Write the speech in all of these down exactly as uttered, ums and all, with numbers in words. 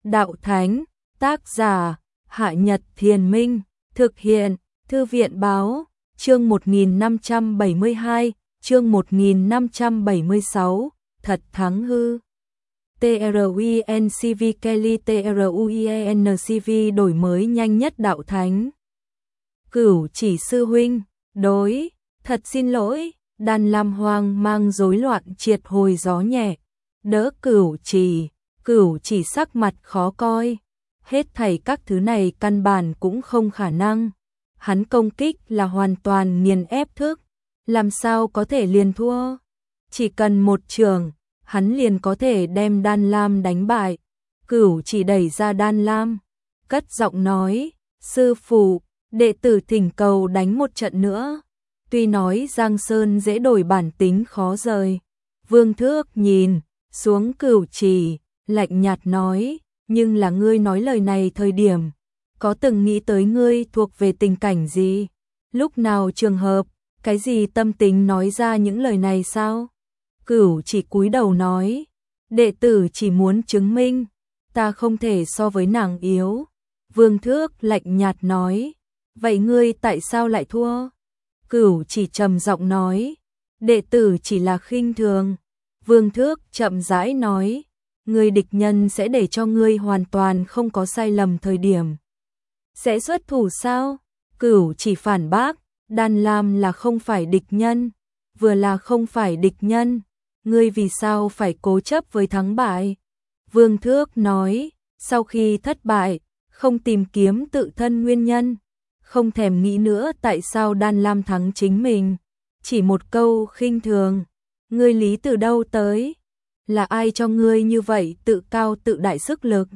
đạo thánh, tác giả, Hạ Nhật Thiền Minh, thực hiện, Thư viện Báo, chương một nghìn năm trăm bảy mươi hai, chương một nghìn năm trăm bảy mươi sáu, thật thắng hư. TRUINCV Kelly TRUIENCV đổi mới nhanh nhất đạo thánh. Cửu Chỉ sư huynh, đối, thật xin lỗi, Đan Lam hoang mang rối loạn triệt hồi gió nhẹ, đỡ Cửu Chỉ, Cửu Chỉ sắc mặt khó coi, hết thảy các thứ này căn bản cũng không khả năng, hắn công kích là hoàn toàn nghiền ép thức, làm sao có thể liền thua, chỉ cần một trường, hắn liền có thể đem Đan Lam đánh bại. Cửu Chỉ đẩy ra Đan Lam, cất giọng nói, sư phụ, đệ tử thỉnh cầu đánh một trận nữa. Tuy nói Giang Sơn dễ đổi bản tính khó rời. Vương Thước nhìn xuống Cửu Chỉ, lạnh nhạt nói, nhưng là ngươi nói lời này thời điểm, có từng nghĩ tới ngươi thuộc về tình cảnh gì? Lúc nào trường hợp, cái gì tâm tính nói ra những lời này sao? Cửu Chỉ cúi đầu nói, đệ tử chỉ muốn chứng minh, ta không thể so với nàng yếu. Vương Thước lạnh nhạt nói, vậy ngươi tại sao lại thua? Cửu Chỉ trầm giọng nói, đệ tử chỉ là khinh thường. Vương Thước chậm rãi nói, ngươi địch nhân sẽ để cho ngươi hoàn toàn không có sai lầm thời điểm. Sẽ xuất thủ sao? Cửu Chỉ phản bác, Đan Lam là không phải địch nhân, vừa là không phải địch nhân, ngươi vì sao phải cố chấp với thắng bại? Vương Thước nói, sau khi thất bại, không tìm kiếm tự thân nguyên nhân, không thèm nghĩ nữa tại sao Đan Lam thắng chính mình, chỉ một câu khinh thường, ngươi lý từ đâu tới? Là ai cho ngươi như vậy tự cao tự đại sức lực?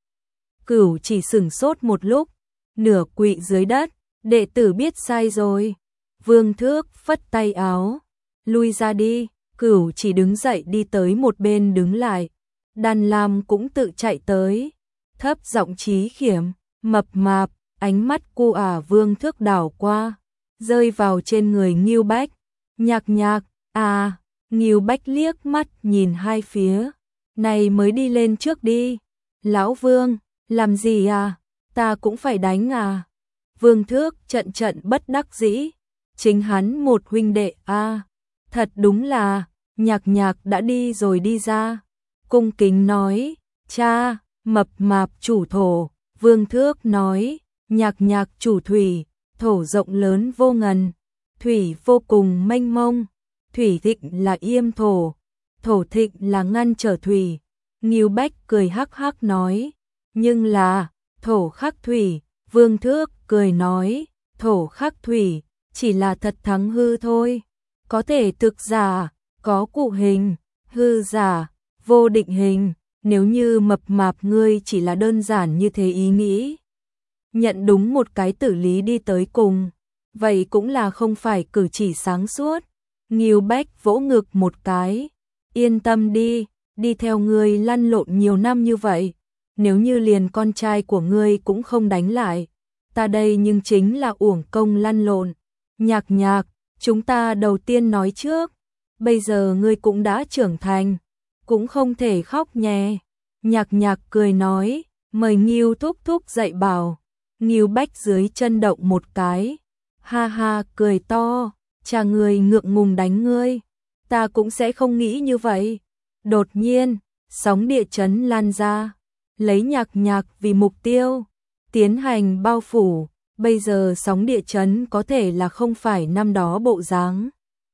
Cửu Chỉ sửng sốt một lúc, nửa quỵ dưới đất, đệ tử biết sai rồi. Vương Thước phất tay áo, lui ra đi. Cửu Chỉ đứng dậy đi tới một bên đứng lại. Đan Lam cũng tự chạy tới, thấp giọng chí khiểm, mập mạp, ánh mắt cu ả Vương Thước đảo qua, rơi vào trên người Ngưu Bách. Nhạc nhạc, à, Ngưu Bách liếc mắt nhìn hai phía, này mới đi lên trước đi. Lão Vương, làm gì à, ta cũng phải đánh à? Vương Thước trận trận bất đắc dĩ, chính hắn một huynh đệ à, thật đúng là, nhạc nhạc đã đi rồi đi ra, cung kính nói, cha, mập mạp chủ thổ. Vương Thước nói, nhạc nhạc chủ thủy, thổ rộng lớn vô ngần, thủy vô cùng mênh mông, thủy thịnh là yêm thổ, thổ thịnh là ngăn trở thủy. Ngưu Bách cười hắc hắc nói, nhưng là, thổ khắc thủy. Vương Thước cười nói, thổ khắc thủy, chỉ là thật thắng hư thôi, có thể thực giả, có cụ hình, hư giả, vô định hình, nếu như mập mạp ngươi chỉ là đơn giản như thế ý nghĩ, nhận đúng một cái tử lý đi tới cùng, vậy cũng là không phải cử chỉ sáng suốt. Ngưu Bách vỗ ngực một cái, yên tâm đi, đi theo ngươi lăn lộn nhiều năm như vậy, nếu như liền con trai của ngươi cũng không đánh lại, ta đây nhưng chính là uổng công lăn lộn. Nhạc nhạc, chúng ta đầu tiên nói trước, bây giờ ngươi cũng đã trưởng thành, cũng không thể khóc nhè. Nhạc nhạc cười nói, mời Ngưu thúc thúc dạy bảo. Ngưu Bách dưới chân động một cái, ha ha cười to, cha người ngượng ngùng đánh ngươi, ta cũng sẽ không nghĩ như vậy. Đột nhiên, sóng địa chấn lan ra, lấy nhạc nhạc vì mục tiêu, tiến hành bao phủ, bây giờ sóng địa chấn có thể là không phải năm đó bộ dáng.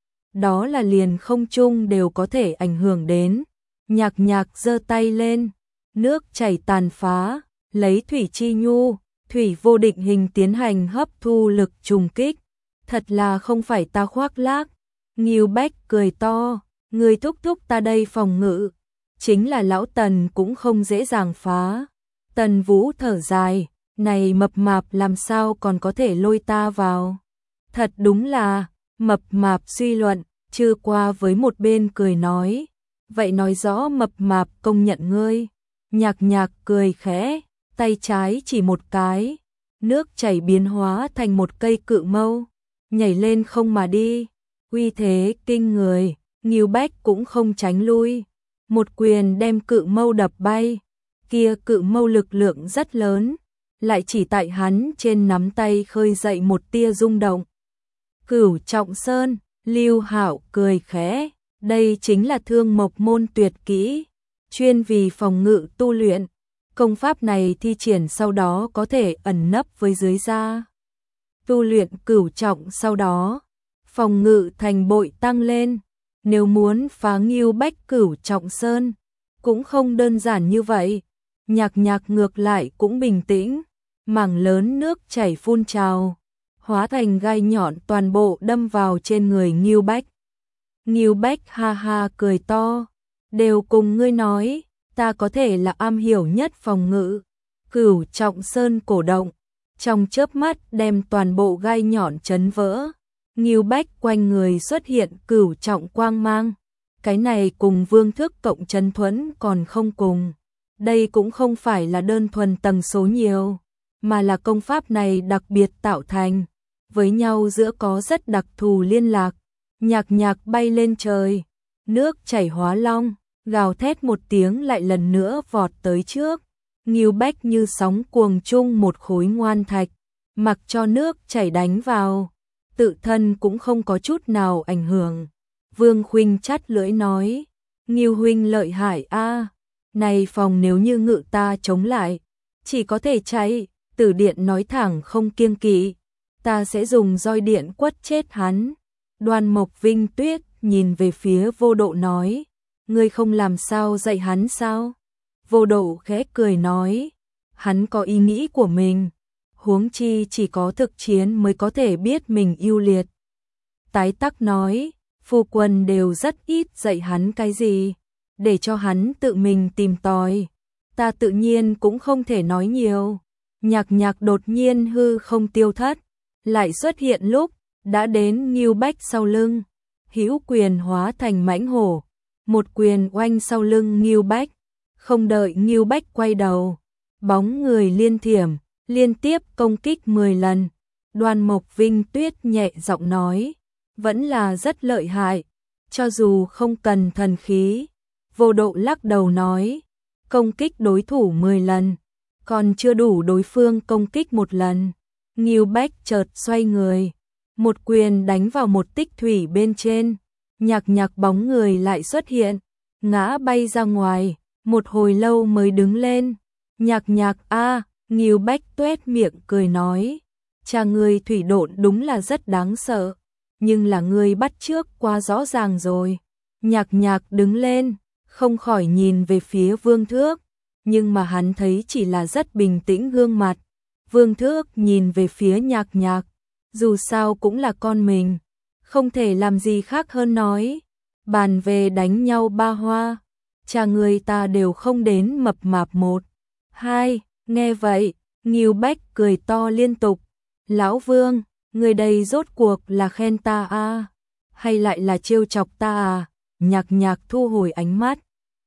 Đó là liền không trung đều có thể ảnh hưởng đến. Nhạc nhạc giơ tay lên, nước chảy tàn phá, lấy thủy chi nhu, thủy vô định hình tiến hành hấp thu lực trùng kích. Thật là không phải ta khoác lác. Ngưu Bách cười to, người thúc thúc ta đây phòng ngự, chính là lão Tần cũng không dễ dàng phá. Tần Vũ thở dài, này mập mạp làm sao còn có thể lôi ta vào. Thật đúng là, mập mạp suy luận, chưa qua với một bên cười nói, vậy nói rõ mập mạp công nhận ngươi. Nhạc nhạc cười khẽ, tay trái chỉ một cái, nước chảy biến hóa thành một cây cự mâu, nhảy lên không mà đi, uy thế kinh người. Ngưu Bách cũng không tránh lui, một quyền đem cự mâu đập bay, kia cự mâu lực lượng rất lớn, lại chỉ tại hắn trên nắm tay khơi dậy một tia rung động. Cửu Trọng Sơn, Lưu Hạo cười khẽ, đây chính là Thương Mộc môn tuyệt kỹ, chuyên vì phòng ngự tu luyện. Công pháp này thi triển sau đó có thể ẩn nấp với dưới da. Tu luyện cửu trọng sau đó, phòng ngự thành bội tăng lên. Nếu muốn phá Ngưu Bách Cửu Trọng Sơn, cũng không đơn giản như vậy. Nhạc Nhạc ngược lại cũng bình tĩnh, mảng lớn nước chảy phun trào, hóa thành gai nhọn toàn bộ đâm vào trên người Ngưu Bách. Ngưu Bách ha ha cười to, đều cùng ngươi nói, ta có thể là am hiểu nhất phòng ngự. Cửu Trọng Sơn cổ động, trong chớp mắt đem toàn bộ gai nhọn chấn vỡ. Ngưu Bách quanh người xuất hiện cửu trọng quang mang. Cái này cùng vương thức cộng chân thuẫn còn không cùng. Đây cũng không phải là đơn thuần tầng số nhiều, mà là công pháp này đặc biệt tạo thành. Với nhau giữa có rất đặc thù liên lạc. Nhạc Nhạc bay lên trời, nước chảy hóa long, gào thét một tiếng lại lần nữa vọt tới trước. Ngưu Bách như sóng cuồng chung một khối ngoan thạch, mặc cho nước chảy đánh vào, tự thân cũng không có chút nào ảnh hưởng. Vương Khuynh chắt lưỡi nói, Ngưu huynh lợi hại a, này phòng nếu như ngự ta chống lại, chỉ có thể chạy. Tử Điện nói thẳng không kiêng kỵ, ta sẽ dùng roi điện quất chết hắn. Đoan Mộc Vinh Tuyết nhìn về phía Vô Độ nói, ngươi không làm sao dạy hắn sao? Vô Độ khẽ cười nói, hắn có ý nghĩ của mình, huống chi chỉ có thực chiến mới có thể biết mình ưu liệt. Tái Tắc nói, phu quân đều rất ít dạy hắn cái gì, để cho hắn tự mình tìm tòi, ta tự nhiên cũng không thể nói nhiều. Nhạc Nhạc đột nhiên hư không tiêu thất, lại xuất hiện lúc đã đến Ngưu Bách sau lưng, hữu quyền hóa thành mãnh hổ, một quyền oanh sau lưng Ngưu Bách, không đợi Ngưu Bách quay đầu, bóng người liên thiểm, liên tiếp công kích mười lần. Đoan Mộc Vinh Tuyết nhẹ giọng nói, vẫn là rất lợi hại, cho dù không cần thần khí. Vô Độ lắc đầu nói, công kích đối thủ mười lần, còn chưa đủ đối phương công kích một lần. Ngưu Bách chợt xoay người, một quyền đánh vào một tích thủy bên trên. Nhạc Nhạc bóng người lại xuất hiện, ngã bay ra ngoài, một hồi lâu mới đứng lên. Nhạc Nhạc a, Ngưu Bách tuét miệng cười nói, cha ngươi thủy độn đúng là rất đáng sợ, nhưng là ngươi bắt chước quá rõ ràng rồi. Nhạc Nhạc đứng lên, không khỏi nhìn về phía Vương Thước, nhưng mà hắn thấy chỉ là rất bình tĩnh gương mặt. Vương Thước nhìn về phía Nhạc Nhạc, dù sao cũng là con mình, không thể làm gì khác hơn nói, bàn về đánh nhau ba hoa, cha người ta đều không đến mập mạp một. Hai, nghe vậy, Ngưu Bách cười to liên tục, lão Vương, người đây rốt cuộc là khen ta a, hay lại là trêu chọc ta à? Nhạc Nhạc thu hồi ánh mắt.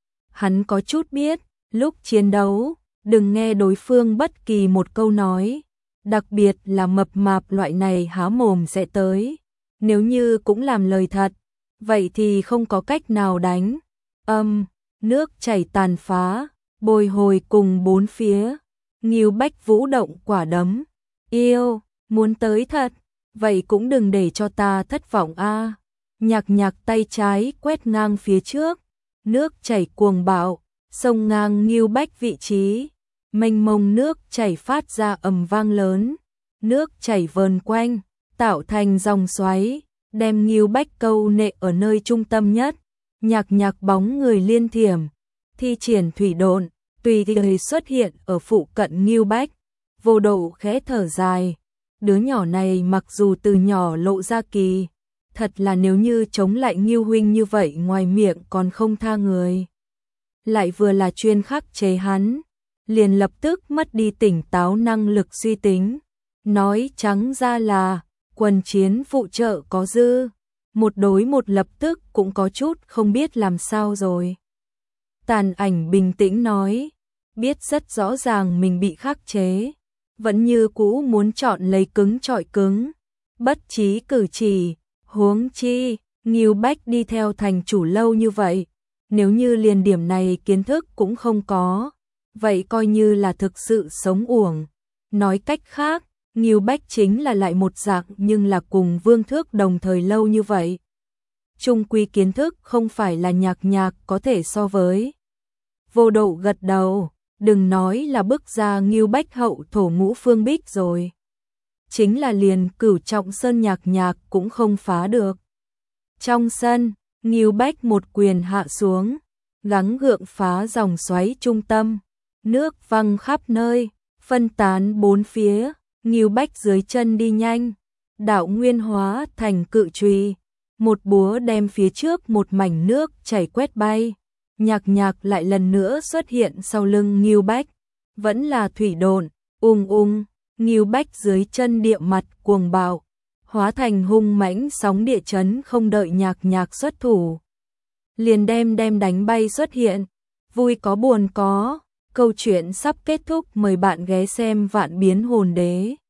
Hắn có chút biết, lúc chiến đấu, đừng nghe đối phương bất kỳ một câu nói, đặc biệt là mập mạp loại này há mồm sẽ tới. Nếu như cũng làm lời thật, vậy thì không có cách nào đánh. Âm, nước chảy tàn phá, bồi hồi cùng bốn phía. Ngưu Bách vũ động quả đấm. Yêu, muốn tới thật, vậy cũng đừng để cho ta thất vọng a. Nhạc Nhạc tay trái quét ngang phía trước, nước chảy cuồng bạo, sông ngang Ngưu Bách vị trí. Mênh mông nước chảy phát ra ầm vang lớn, nước chảy vờn quanh, tạo thành dòng xoáy, đem Ngưu Bách câu nệ ở nơi trung tâm nhất. Nhạc Nhạc bóng người liên thiểm, thi triển thủy độn, tùy thời xuất hiện ở phụ cận Ngưu Bách. Vô Độ khẽ thở dài, đứa nhỏ này mặc dù từ nhỏ lộ ra kỳ, thật là nếu như chống lại Ngưu huynh như vậy ngoài miệng còn không tha người, lại vừa là chuyên khắc chế hắn, liền lập tức mất đi tỉnh táo năng lực suy tính. Nói trắng ra là quần chiến phụ trợ có dư, một đối một lập tức cũng có chút không biết làm sao rồi. Tàn Ảnh bình tĩnh nói, biết rất rõ ràng mình bị khắc chế, vẫn như cũ muốn chọn lấy cứng chọi cứng, bất trí cử chỉ. Huống chi, Ngưu Bách đi theo thành chủ lâu như vậy, nếu như liền điểm này kiến thức cũng không có, vậy coi như là thực sự sống uổng. Nói cách khác, Ngưu Bách chính là lại một dạng nhưng là cùng Vương Thước đồng thời lâu như vậy. Trung quy kiến thức không phải là Nhạc Nhạc có thể so với. Vô Độ gật đầu, đừng nói là bức ra Ngưu Bách hậu thổ ngũ phương bích rồi. Chính là liền Cửu Trọng Sơn Nhạc Nhạc cũng không phá được. Trong sân, Ngưu Bách một quyền hạ xuống, gắng gượng phá dòng xoáy trung tâm, nước văng khắp nơi, phân tán bốn phía, Ngưu Bách dưới chân đi nhanh, đạo nguyên hóa thành cự chùy, một búa đem phía trước một mảnh nước chảy quét bay. Nhạc Nhạc lại lần nữa xuất hiện sau lưng Ngưu Bách, vẫn là thủy độn, ung ung, Ngưu Bách dưới chân địa mặt cuồng bạo, hóa thành hung mãnh sóng địa chấn, không đợi Nhạc Nhạc xuất thủ, liền đem đem đánh bay xuất hiện. Vui có buồn có, câu chuyện sắp kết thúc, mời bạn ghé xem Vạn Biến Hồn Đế.